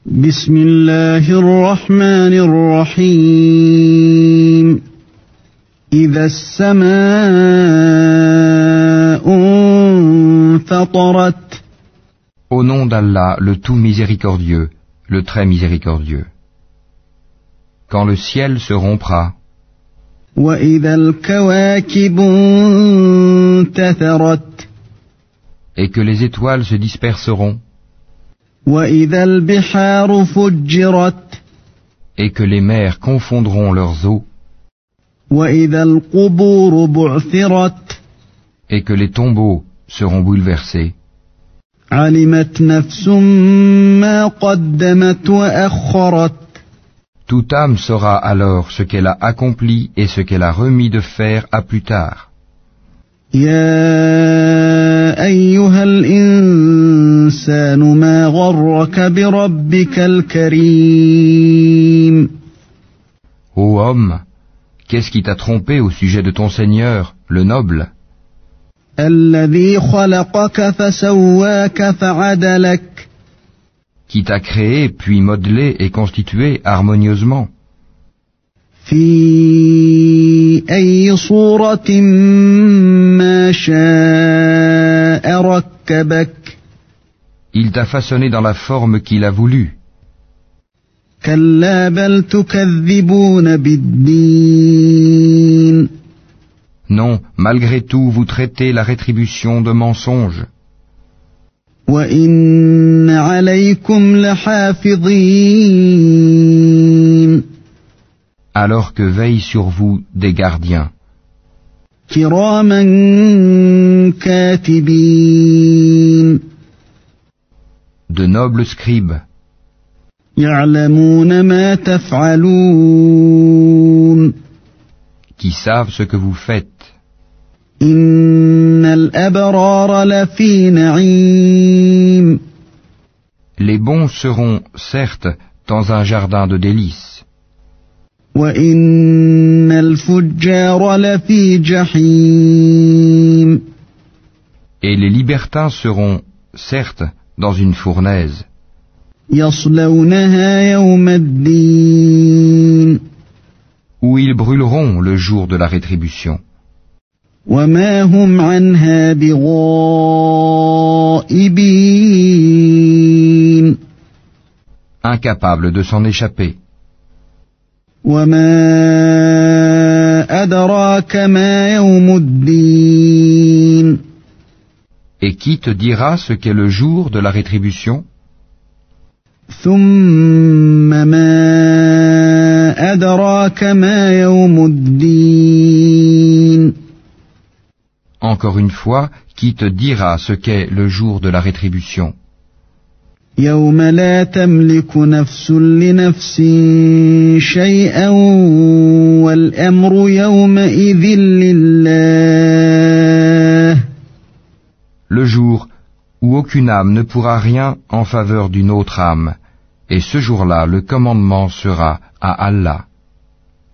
بسم الله الرحمن الرحيم إذا السماء انفطرت Au nom d'Allah, le tout miséricordieux, le très miséricordieux. Quand le ciel se rompra, وإذا الكواكب انتثرت et que les étoiles se disperseront, وإذا البحار فجرت et que les mers confondront leurs eaux, وإذا القبور بعثرت et que les tombeaux seront bouleversés, علمت نفس ما قدمت وأخرت toute âme saura alors ce qu'elle a accompli et ce qu'elle a remis de faire à plus tard. يا أيها الإنسان ما غرك بربك الكريم Ô homme, qu'est-ce qui t'a trompé au sujet de ton Seigneur, le noble, الذي خلقك فسواك فعدلك qui t'a créé, puis modelé et constitué harmonieusement, في أي صورة ما شاء ركبك il t'a façonné dans la forme qu'il a voulu. كلا بل تكذبون بالدين Non, malgré tout, vous traitez la rétribution de mensonge, وإن عليكم لحافظين alors que veillent sur vous des gardiens, كراما كاتبين de nobles scribes, يعلمون ما تفعلون qui savent ce que vous faites. إن الأبرار لفي نعيم Les bons seront, certes, dans un jardin de délices, وإن الفجار لفي جحيم et les libertins seront, certes, dans une fournaise, يصلونها يوم الدين où ils brûleront le jour de la rétribution, وما هم عنها بغائبين incapables de s'en échapper. وما أدراك ما يوم الدين Et qui te dira ce qu'est le jour de la rétribution? ثم ما أدراك ما يوم الدين Encore une fois, qui te dira ce qu'est le jour de la rétribution? يوم لا تملك نفس لنفس شيئا والأمر يومئذ لله Le jour où aucune âme ne pourra rien en faveur d'une autre âme, et ce jour-là le commandement sera à Allah.